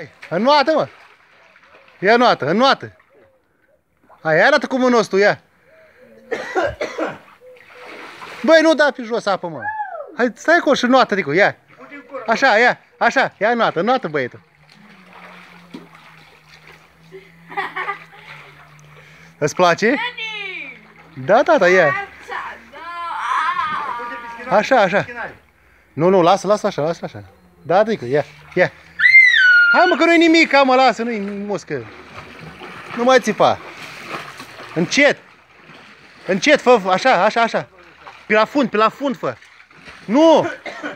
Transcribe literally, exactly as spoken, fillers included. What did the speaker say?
Înnoată, mă! Ia noată, înnoată! Hai, ia arată cu mâna nostru, ia! Băi, nu da pe jos apă, mă! Hai, stai acolo și noată, Ricu, ia! Așa, ia, așa, ia noată, noată, băietul! Îți place? Da, tata, ia! Așa, așa! Nu, nu, lasă, lasă așa, lasă așa! Da, Ricu, ia, ia! Hai, mă, că nu-i nimic, mă, lasă, nu-i muscă! Nu mai țipa! Încet! Încet, fă, așa, așa, așa! Pe la fund, pe la fund, fă! Nu!